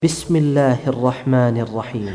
بسم الله الرحمن الرحيم.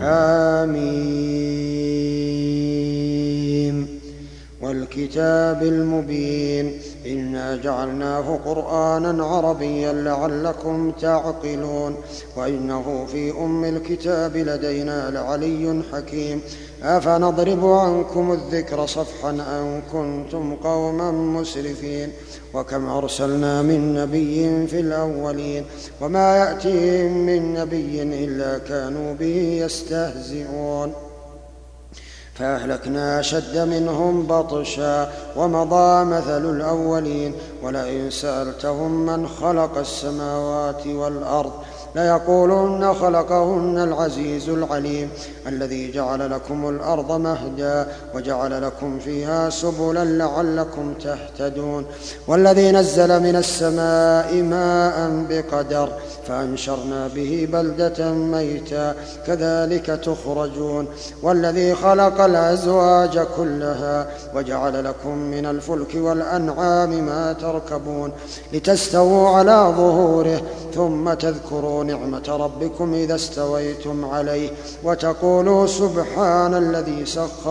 حميم والكتاب المبين إنا جعلناه قرآنا عربيا لعلكم تعقلون وإنه في أم الكتاب لدينا لعلي حكيم أفنضرب عنكم الذكر صفحا أن كنتم قوما مسرفين وكم أرسلنا من نبي في الأولين وما يأتيهم من نبي إلا كانوا به يستهزئون فأهلكنا أشد منهم بطشا ومضى مثل الأولين ولئن سألتهم من خلق السماوات والأرض ليقولن خلقهن العزيز العليم الذي جعل لكم الأرض مهدا وجعل لكم فيها سبلا لعلكم تهتدون والذي نزل من السماء ماء بقدر فأنشرنا به بلدة ميتا كذلك تخرجون والذي خلق الأزواج كلها وجعل لكم من الفلك والأنعام ما تركبون لتستووا على ظهوره ثم تذكروا نعمة ربكم إذا استويتم عليه وتقولوا سبحان الذي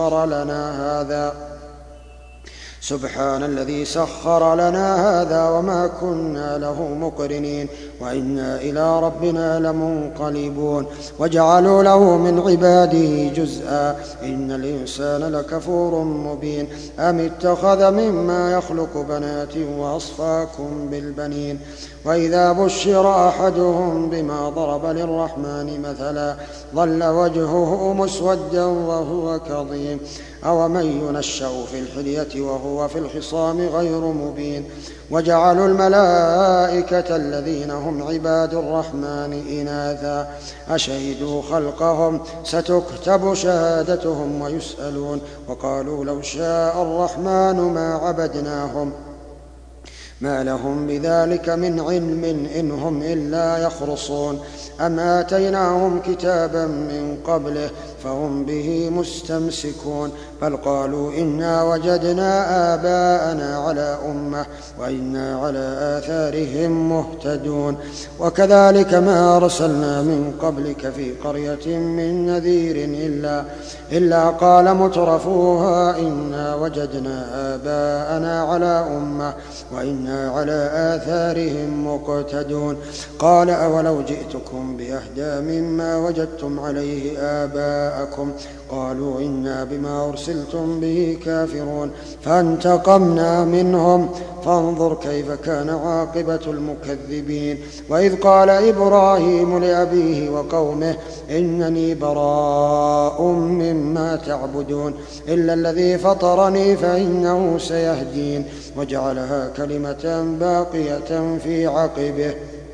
سخر لنا هذا وما كنا له مقرنين وإنا إلى ربنا لمنقلبون وجعلوا له من عباده جزءا إن الإنسان لكفور مبين أم اتخذ مما يخلق بنات وأصفاكم بالبنين وإذا بشر أحدهم بما ضرب للرحمن مثلا ظل وجهه مسودا وهو كظيم أومن ينشأ في الحلية وهو في الخصام غير مبين وجعلوا الملائكة الذين هم عباد الرحمن إناثا أشهدوا خلقهم ستكتب شهادتهم ويسألون وقالوا لو شاء الرحمن ما عبدناهم ما لهم بذلك من علم إن هم إلا يخرصون أم آتيناهم كتابا من قبله فهم به مستمسكون بل قالوا إنا وجدنا آباءنا على أمة وإنا على آثارهم مهتدون وكذلك ما أرسلنا من قبلك في قرية من نذير إلا قال مترفوها إنا وجدنا آباءنا على أمة وإنا على آثارهم مقتدون قال أولو جئتكم بأهدى مما وجدتم عليه آباءكم قالوا إنا بما أرسلتم به كافرون فانتقمنا منهم فانظر كيف كان عاقبة المكذبين وإذ قال إبراهيم لأبيه وقومه إنني براء مما تعبدون إلا الذي فطرني فإنه سيهدين وجعلها كلمة باقية في عقبه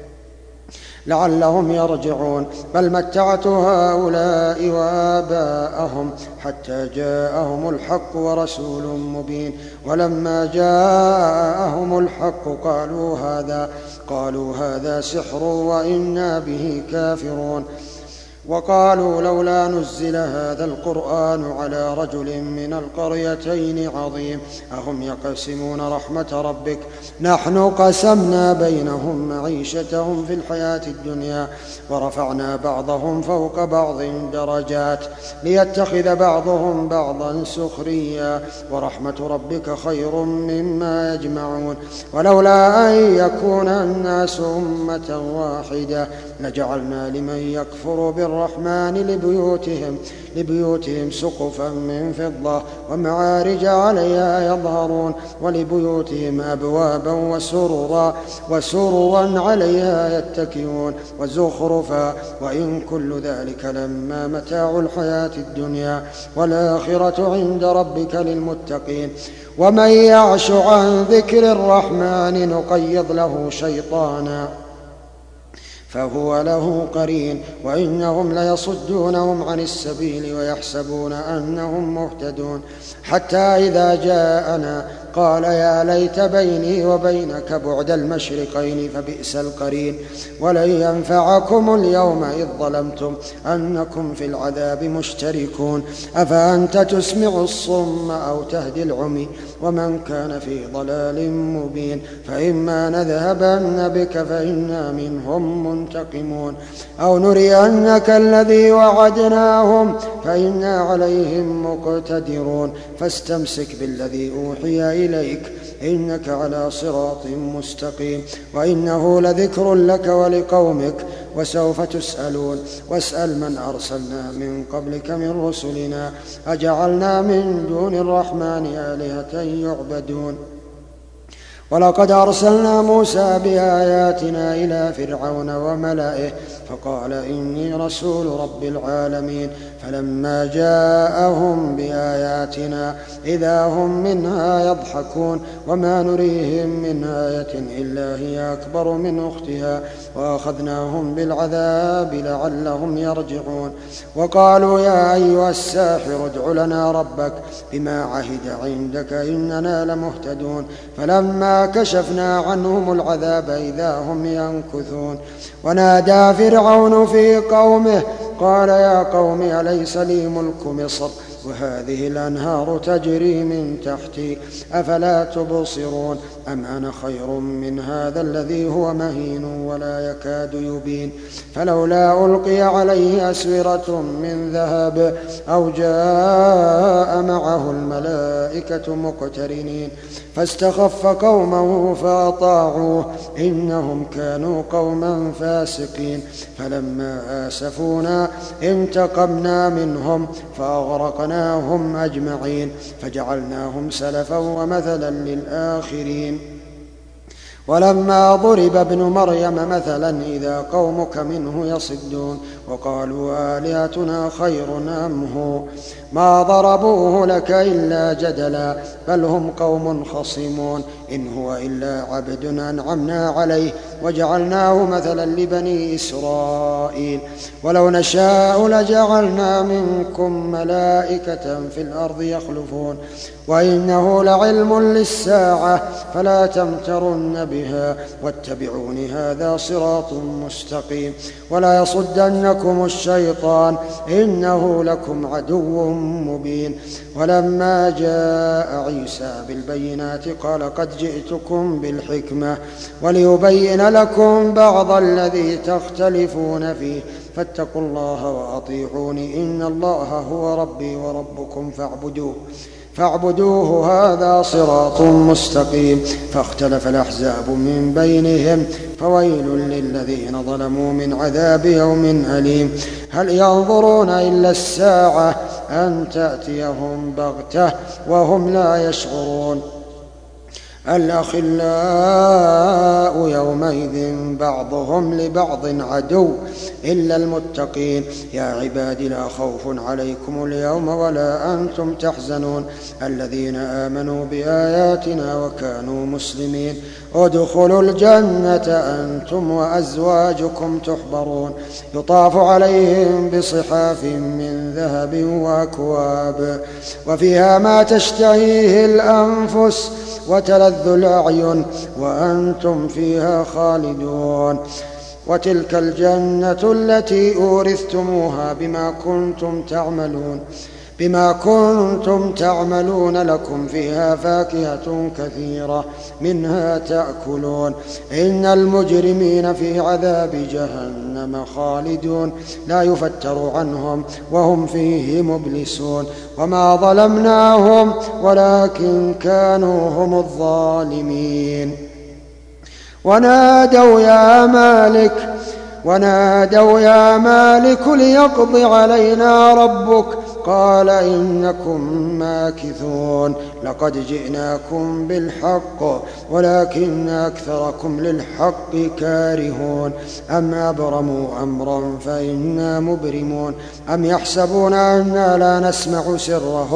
لعلهم يرجعون بل متعت هؤلاء وآباءهم حتى جاءهم الحق ورسول مبين ولما جاءهم الحق قالوا هذا سحر وإنا به كافرون وقالوا لولا نزل هذا القرآن على رجل من القريتين عظيم أهم يقسمون رحمة ربك نحن قسمنا بينهم معيشتهم في الحياة الدنيا ورفعنا بعضهم فوق بعض درجات ليتخذ بعضهم بعضا سخريا ورحمة ربك خير مما يجمعون ولولا أن يكون الناس أمة واحدة لجعلنا لمن يكفر بالرحمن لبيوتهم سقفا من فضة ومعارج عليها يظهرون ولبيوتهم أبوابا وسررا عليها يتكئون وزخرفا وإن كل ذلك لما متاع الحياة الدنيا والآخرة عند ربك للمتقين ومن يعش عن ذكر الرحمن نقيض له شيطانا فهو له قرين وإنهم ليصدونهم عن السبيل ويحسبون أنهم مهتدون حتى إذا جاءنا فقال يا ليت بيني وبينك بعد المشرقين فبئس القرين. ولن ينفعكم اليوم إذ ظلمتم أنكم في العذاب مشتركون. أفأنت تسمع الصم أو تهدي العمي ومن كان في ضلال مبين. فإما نذهبن بك فإنا منهم منتقمون أو نرينك الذي وعدناهم فإنا عليهم مقتدرون. فاستمسك بالذي أوحي إليك إنك على صراط مستقيم وإنه لذكر لك ولقومك وسوف تسألون. واسأل من أرسلنا من قبلك من رسلنا أجعلنا من دون الرحمن آلهة يعبدون. ولقد أرسلنا موسى بآياتنا إلى فرعون وملئه فقال إني رسول رب العالمين. فلما جاءهم بآياتنا إذا هم منها يضحكون وما نريهم من آية إلا هي أكبر من أختها وأخذناهم بالعذاب لعلهم يرجعون. وقالوا يا أيها الساحر ادع لنا ربك بما عهد عندك إننا لمهتدون. فلما كشفنا عنهم العذاب إذا هم ينكثون. ونادى فرعون في قومه قال يا قوم أليس لي ملك مصر وهذه الأنهار تجري من تحتي أفلا تبصرون أم أنا خير من هذا الذي هو مهين ولا يكاد يبين. فلولا ألقي عليه أسورة من ذهب أو جاء معه الملائكة مقترنين فاستخف قومه فأطاعوه إنهم كانوا قوما فاسقين. فلما آسفونا انتقمنا منهم فأغرقناهم أجمعين فجعلناهم سلفا ومثلا للآخرين. ولما ضرب ابن مريم مثلا إذا قومك منه يصدون وقالوا آلهتنا خير أم هو ما ضربوه لك إلا جدلا بل هم قوم خصمون إن هو إلا عبد أنعمنا عليه وجعلناه مثلا لبني إسرائيل. ولو نشاء لجعلنا منكم ملائكة في الأرض يخلفون وإنه لعلم للساعة فلا تمترن بها واتبعون هذا صراط مستقيم. ولا يصدنكم الشيطان إنه لكم عدو مبين. ولما جاء عيسى بالبينات قال قد جئتكم بالحكمة وليبين لكم بعض الذي تختلفون فيه فاتقوا الله وأطيعوني إن الله هو ربي وربكم فاعبدوه هذا صراط مستقيم. فاختلف الأحزاب من بينهم فويل للذين ظلموا من عذاب يوم أليم. هل ينظرون إلا الساعة أن تأتيهم بغتة وهم لا يشعرون. الأخلاء يومئذ بعضهم لبعض عدو إلا المتقين. يا عباد لا خوف عليكم اليوم ولا أنتم تحزنون الذين آمنوا بآياتنا وكانوا مسلمين ادخلوا الجنة أنتم وأزواجكم تحبرون يطاف عليهم بصحاف من ذهب وأكواب وفيها ما تشتهيه الأنفس وتلذ الأعين وأنتم فيها خالدون. وتلك الجنة التي أورثتموها بما كنتم تعملون لكم فيها فاكهة كثيرة منها تأكلون إن المجرمين في عذاب جهنم خالدون لا يفتر عنهم وهم فيه مبلسون. وما ظلمناهم ولكن كانوا هم الظالمين. ونادوا يا مالك ليقض علينا ربك قال إنكم ماكثون لقد جئناكم بالحق ولكن أكثركم للحق كارهون نَّ أمرا فإنا مبرمون أم يحسبون أننا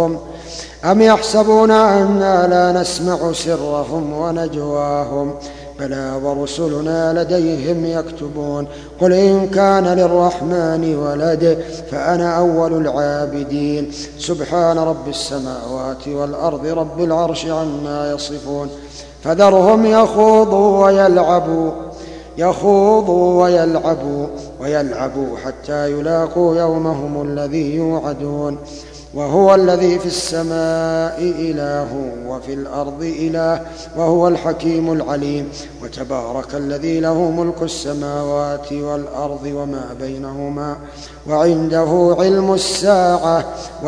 لا نسمع سرهم ونجواهم بلى ورسلنا لديهم يكتبون قل إن كان للرحمن ولد فأنا أول العابدين سبحان رب السماوات والأرض رب العرش عما يصفون فذرهم يخوضوا ويلعبوا حتى يلاقوا يومهم الذي يوعدون وهو الذي في السماء إله وفي الأرض إله وهو الحكيم العليم وتبارك الذي له ملك السماوات والأرض وما بينهما وعنده علم الساعة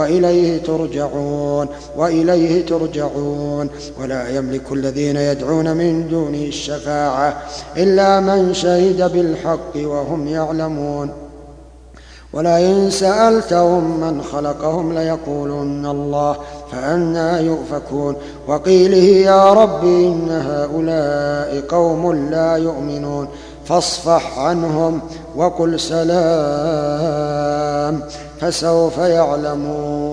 وإليه ترجعون ولا يملك الذين يدعون من دونه الشفاعة إلا من شهد بالحق وهم يعلمون ولئن سألتهم من خلقهم ليقولن الله فأنى يؤفكون وقيله يا رب إن هؤلاء قوم لا يؤمنون فاصفح عنهم وقل سلام فسوف يعلمون.